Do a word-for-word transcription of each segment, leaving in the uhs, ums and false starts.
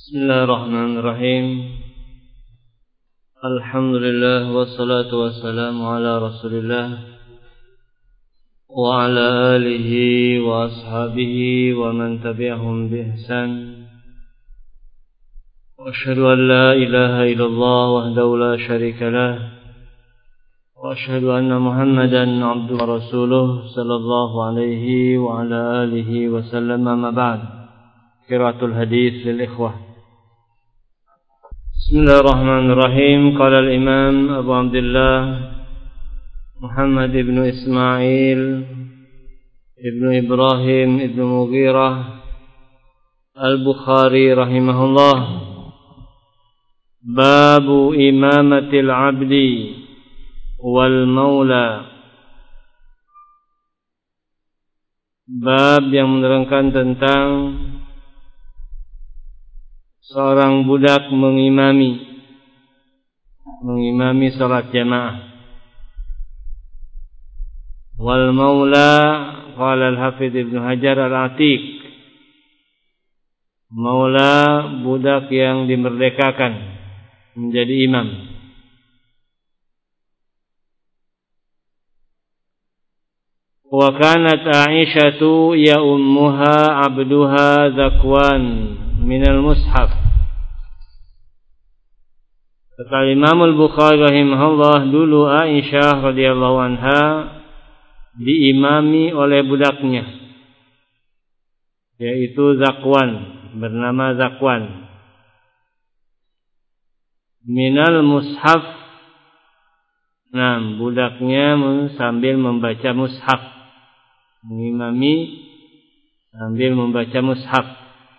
Bismillahirrahmanirrahim. Alhamdulillah wassalatu wassalamu ala Rasulillah wa ala alihi wa ashabihi wa man tabi'ahum bi ihsan. Wa asyhadu an la ilaha illallah wahdahu la syarika lah. Wa asyhadu anna Muhammadan abduhu wa rasuluh sallallahu alaihi wa ala alihi wa sallam, amma ba'd. Qiraatul hadits lil ikhwah. Bismillahirrahmanirrahim. Qala al-Imam Abu Abdullah Muhammad ibn Ismail ibn Ibrahim ibn Mughirah Al-Bukhari rahimahullah, Babu imamatil abdi wal maula. Bab yang menerangkan tentang seorang budak mengimami mengimami salat jamaah. Wal maula, qala al-Hafidz Ibnu Hajar al-Atiq, maula budak yang dimerdekakan menjadi imam. Wa kanat Aisyatu ya ummuha abduha Zakwan minal mushaf. Kata Imam Al-Bukhari rahimahullah, dulu Aisyah radhiyallahu anha diimami oleh budaknya, yaitu Zakwan, bernama Zakwan, minal mushaf. Nah, budaknya sambil membaca mushaf, mengimami sambil membaca mushaf.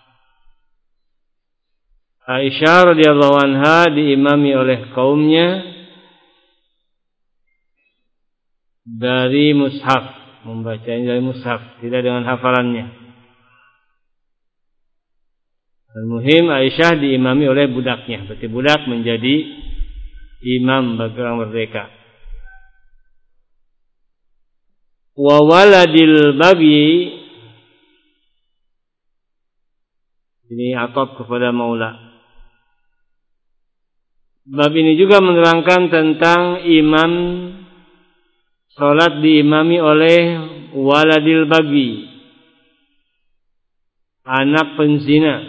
Aisyah radhiyallahu anha diimami oleh kaumnya dari mushaf, membacanya dari mushaf, tidak dengan hafalannya. Al-muhim Aisyah diimami oleh budaknya, berarti budak menjadi imam bagi orang merdeka. Wa waladil bagi, ini atop kepada maula. Bab ini juga menerangkan tentang imam, salat diimami oleh waladil bagi, anak penzina.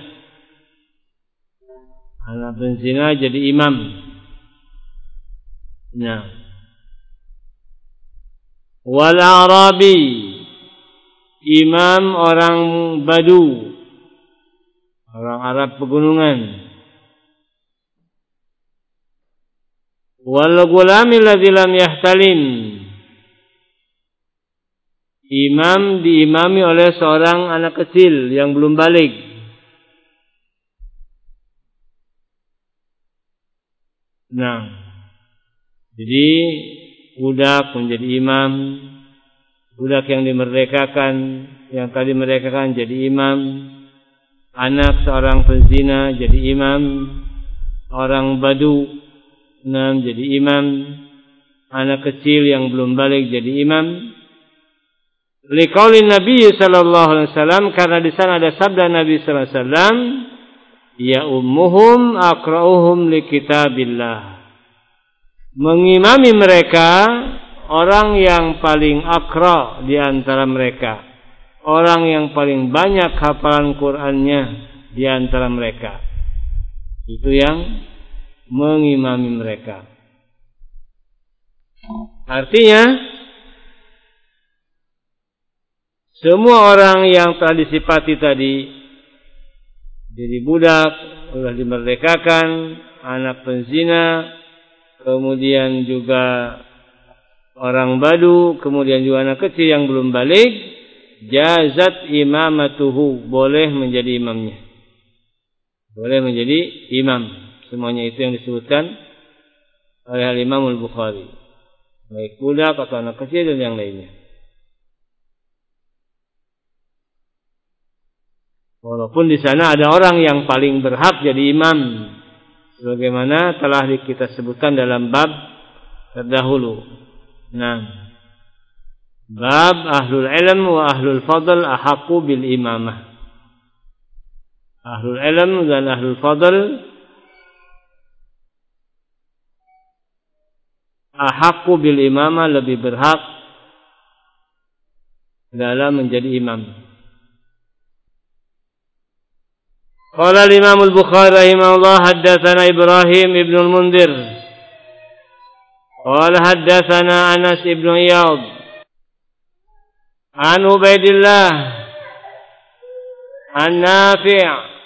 Anak penzina jadi imam. Nah, wal arabi, imam orang Badu, orang Arab pegunungan. Wal gulami alladzi lam yahtalim, imam diimami oleh seorang anak kecil yang belum balik. Nah, jadi budak menjadi imam, budak yang dimerdekakan, yang tadi merdekakan jadi imam, anak seorang penzina jadi imam, orang Badu enam jadi imam, anak kecil yang belum balik jadi imam. Liqaulin Nabi sallallahu alaihi wasallam, karena di sana ada sabda Nabi sallallahu alaihi wasallam, ya ummuhum aqra'uhum likitabillah. Mengimami mereka orang yang paling aqra di antara mereka, orang yang paling banyak hafalan Qur'annya di antara mereka. Itu yang mengimami mereka. Artinya semua orang yang telah disifati tadi, jadi budak, sudah dimerdekakan, anak penzina, kemudian juga orang Badu, kemudian juga anak kecil yang belum balik, jazat imamatuhu, boleh menjadi imamnya, boleh menjadi imam. Semuanya itu yang disebutkan oleh Imam Al-Bukhari, baik budak atau anak kecil dan yang lainnya. Walaupun di sana ada orang yang paling berhak jadi imam, sebagaimana telah kita sebutkan dalam bab terdahulu. Nah, bab ahlul ilm wa ahlul fadl ahaqqu bil imamah. ahlul ilm dan ahlul fadl ahaqqu bil imamah, lebih berhak dalam menjadi imam. Qala al-Imam al-Bukhari rahimahullah haddatsana Ibrahim ibn al-Mundhir qala haddatsana Anas ibn Iyad an Ubaidillah an Nafi'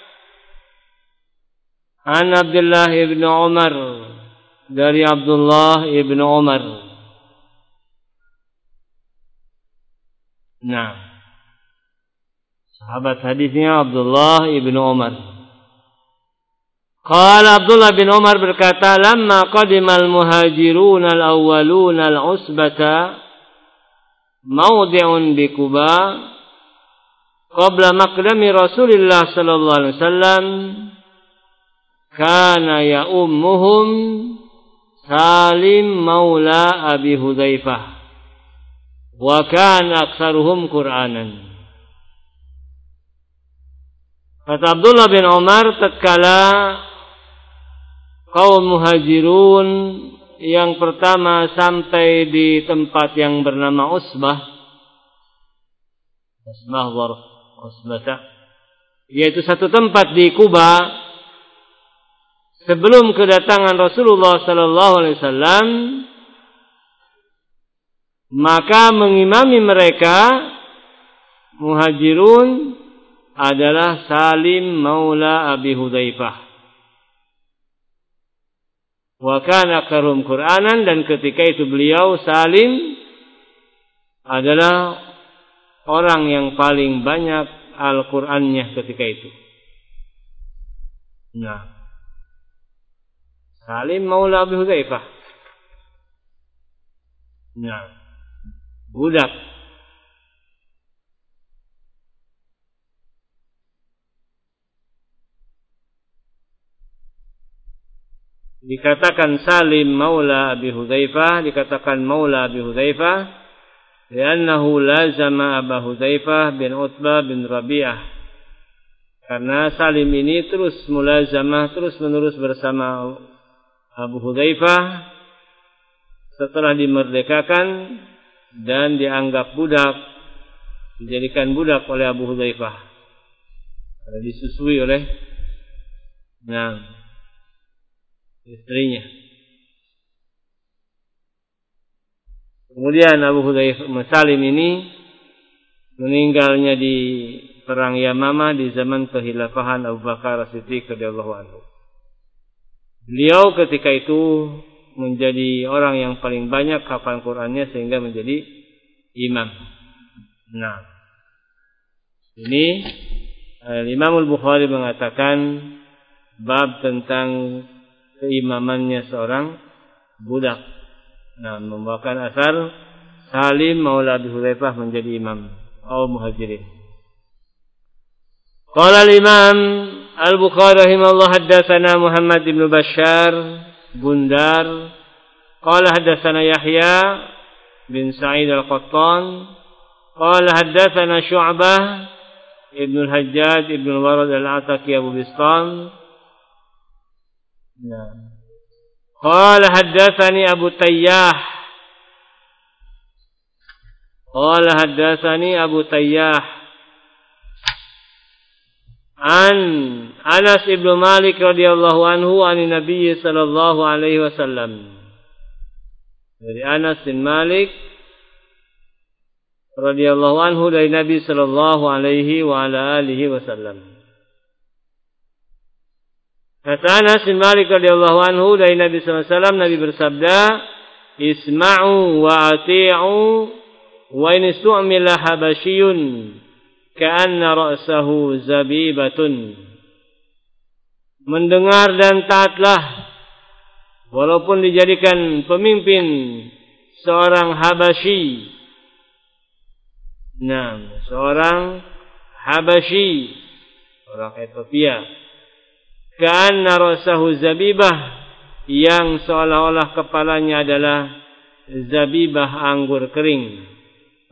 an Abdullah ibn Umar, dari Abdullah ibn Umar. Nah, sahabat hadisnya Abdullah ibn Umar. Qala Abdullah bin Umar berkata, lamma qadimal muhajirun al-awwalun al-usbata mawdi'un bi Quba qabla maqdami Rasulillah sallallahu alaihi wasallam kana ya ummuhum Salim maula Abi Hudzaifah wa kana aktsaruhum Qur'anan. Kata Abdullah bin Umar, tatkala kaum muhajirun yang pertama sampai di tempat yang bernama Usbah, Usbah war Usbah, yaitu satu tempat di Kuba, sebelum kedatangan Rasulullah sallallahu alaihi wasallam, maka mengimami mereka muhajirun adalah Salim maula Abi Hudzaifah. Wa kana aktsaruhum Qur'anan, dan ketika itu beliau Salim adalah orang yang paling banyak Al-Qur'annya ketika itu. Nah, Salim maula Abi Hudzaifah. Nah, budak. Dikatakan Salim maula Abi Hudzaifah, dikatakan maula Abi Hudzaifah li'annahu lazama Abu Hudzaifah bin Utbah bin Rabi'ah. Karena Salim ini terus mulazamah, terus menerus bersama Abu Hudzaifah setelah dimerdekakan dan dianggap budak, dijadikan budak oleh Abu Hudzaifah, karena disusui oleh nah, istrinya. Kemudian Abu Hudzaifah Salim ini meninggalnya di perang Yamamah di zaman kekhilafahan Abu Bakar As-Siddiq radhiyallahu anhu. Beliau ketika itu menjadi orang yang paling banyak hafal Qur'annya sehingga menjadi imam. Nah, ini Imam Al-Bukhari mengatakan bab tentang keimamannya seorang budak. Nah, membawakan asar Salim maula Abi Hudzaifah menjadi imam kaum muhajirin. Qala al-Imam Al-Bukhari rahimahullah haddatsana Muhammad bin Bashar Bundar qala haddatsana Yahya bin Sa'id Al-Qattan qala haddatsana Syu'bah ibn al-Hajjaj ibn al-Warad al-Ataki Abu Bistam. Nah, qala haddatsani Abu Tayyah qala haddatsani Abu Tayyah an Anas ibn Malik radhiyallahu anhu an Nabi sallallahu alaihi wasallam. Dari Anas bin Malik radhiyallahu anhu dari Nabi sallallahu alaihi wa ala alihi wasallam. Kata Anas bin Malik radhiyallahu anhu dari Nabi sallallahu alaihi wasallam, Nabi bersabda, "Isma'u wa ati'u wa in su'mila habasyun ka'anna ra'sahu zabibatun." Mendengar dan taatlah walaupun dijadikan pemimpin seorang Habasyi. Nah, seorang Habasyi, orang Ethiopia. Ka'anna ra'sahu zabibah, yang seolah-olah kepalanya adalah zabibah, anggur kering.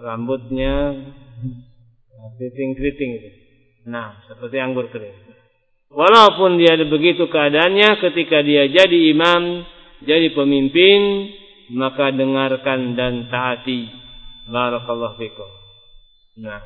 Rambutnya keriting-keriting itu. Nah, seperti anggur kering. Walaupun dia begitu keadaannya ketika dia jadi imam, jadi pemimpin, maka dengarkan dan taati. Barakallahu fikum. Nah,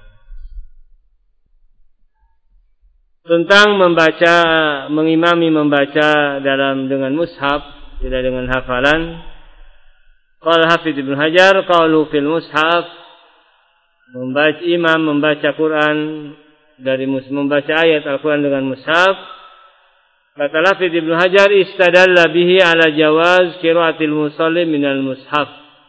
tentang membaca, mengimami membaca dalam dengan mushaf, tidak dengan hafalan. Qala Hafidz Ibnu Hajar, qalu fil mushaf, membaca imam membaca Quran dari membaca ayat Al-Quran dengan mushaf. Kata Hafidz Ibnu Hajar, istadalla bihi ala jawaz qiraatil musalli minal mushaf.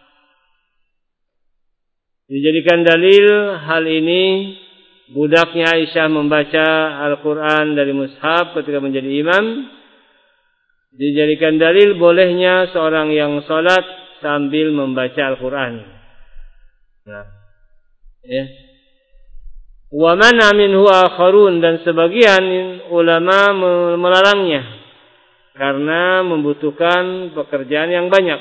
Dijadikan dalil hal ini budaknya Aisyah membaca Al-Quran dari mushaf ketika menjadi imam. Dijadikan dalil bolehnya seorang yang salat sambil membaca Al-Quran. Nah, ya. Wa mana minhu akharun, dan sebagian ulama melarangnya karena membutuhkan pekerjaan yang banyak.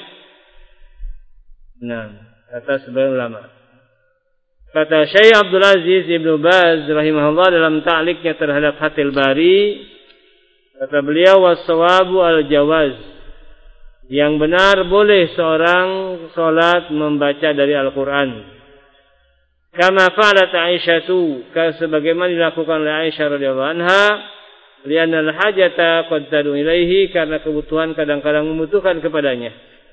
Nah, kata sebagian ulama. Kata Syekh Abdul Aziz Ibnu Baz rahimahullah dalam ta'liqnya terhadap Fathul Bari, kata beliau, was-shawabu al-jawaz, yang benar boleh seorang salat membaca dari Al-Quran. Kama fa'alat Aisyatu, sebagaimana dilakukan oleh Aisyah radhiyallahu anha, li'anna al-hajata qad tad'u ilaihi, karena kebutuhan kadang-kadang membutuhkan kepadanya.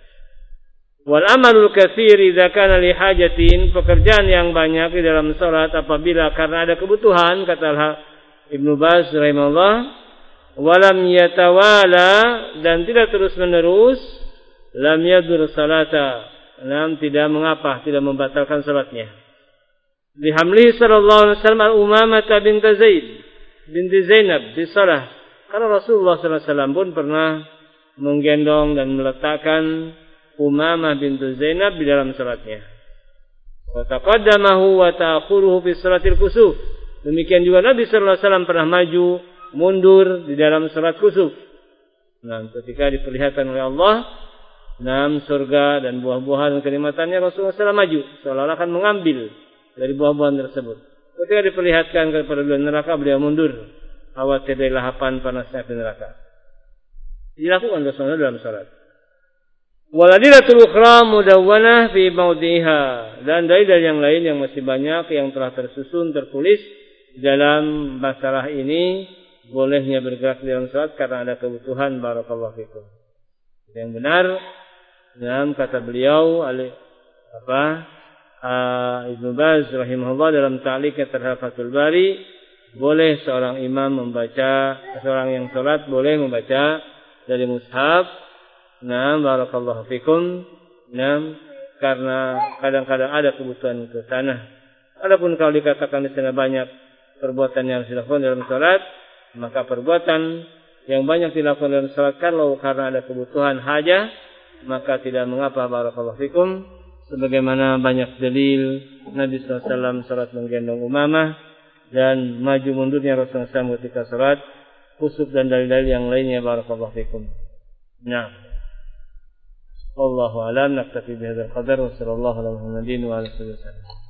Wal amalul katsir idza kana li hajatin, pekerjaan yang banyak di dalam salat apabila karena ada kebutuhan, kata Ibnu Baz rahimahullah, walam yatawala, dan tidak terus-menerus, lam yadur salata, nam tidak mengapa, tidak membatalkan salatnya. Bihamlihi sallallahu alaihi wasallam Umamah bint Zaid binti Zainab di salah. Karena Rasulullah sallallahu alaihi wasallam pun pernah menggendong dan meletakkan Umamah bintu Zainab di dalam salatnya. Wa taqaddamahu wa ta'khuruhu fi salatil kusuf. Demikian juga Nabi sallallahu alaihi wasallam pernah maju mundur di dalam salat kusuf. Nah, ketika diperlihatkan oleh Allah enam surga dan buah-buahan dan kenikmatannya, Rasulullah sallallahu alaihi wasallam maju seolah-olah akan mengambil dari buah-buahan tersebut. Ketika diperlihatkan kepada beliau neraka, beliau mundur, khawatir dari lahapan panasnya di neraka. Dilakukan Rasulullah dalam salat. Waladilatul ukhra mudawwanah fi mawdiha, dan dalil yang lain yang masih banyak yang telah tersusun tertulis dalam masalah ini, bolehnya bergerak di dalam salat karena ada kebutuhan. Barakallahu fikum. Yang benar, dalam kata beliau apa? Uh, Ibnu Baz rahimahullah dalam ta'liqnya terhadap Fathul Bari, boleh seorang imam membaca, seorang yang salat boleh membaca dari mushaf. Naam, barakallahu fikum. Naam, karena kadang-kadang ada kebutuhan ke sana. Adapun kalau dikatakan di sana banyak perbuatan yang harus dilakukan dalam salat, maka perbuatan yang banyak dilakukan dalam salat kalau karena ada kebutuhan hajah, maka tidak mengapa. Barakallahu fikum. Sebagaimana banyak dalil Nabi sallallahu alaihi wasallam salat menggendong Umamah dan maju mundurnya Rasulullah sallallahu alaihi wasallam ketika salat kusuf, dan dalil-dalil yang lainnya. Barakallahu fikum. Nah, wallahu a'lam. Naktafi bihadzal qadar wa sallallahu alaihi wa sallam.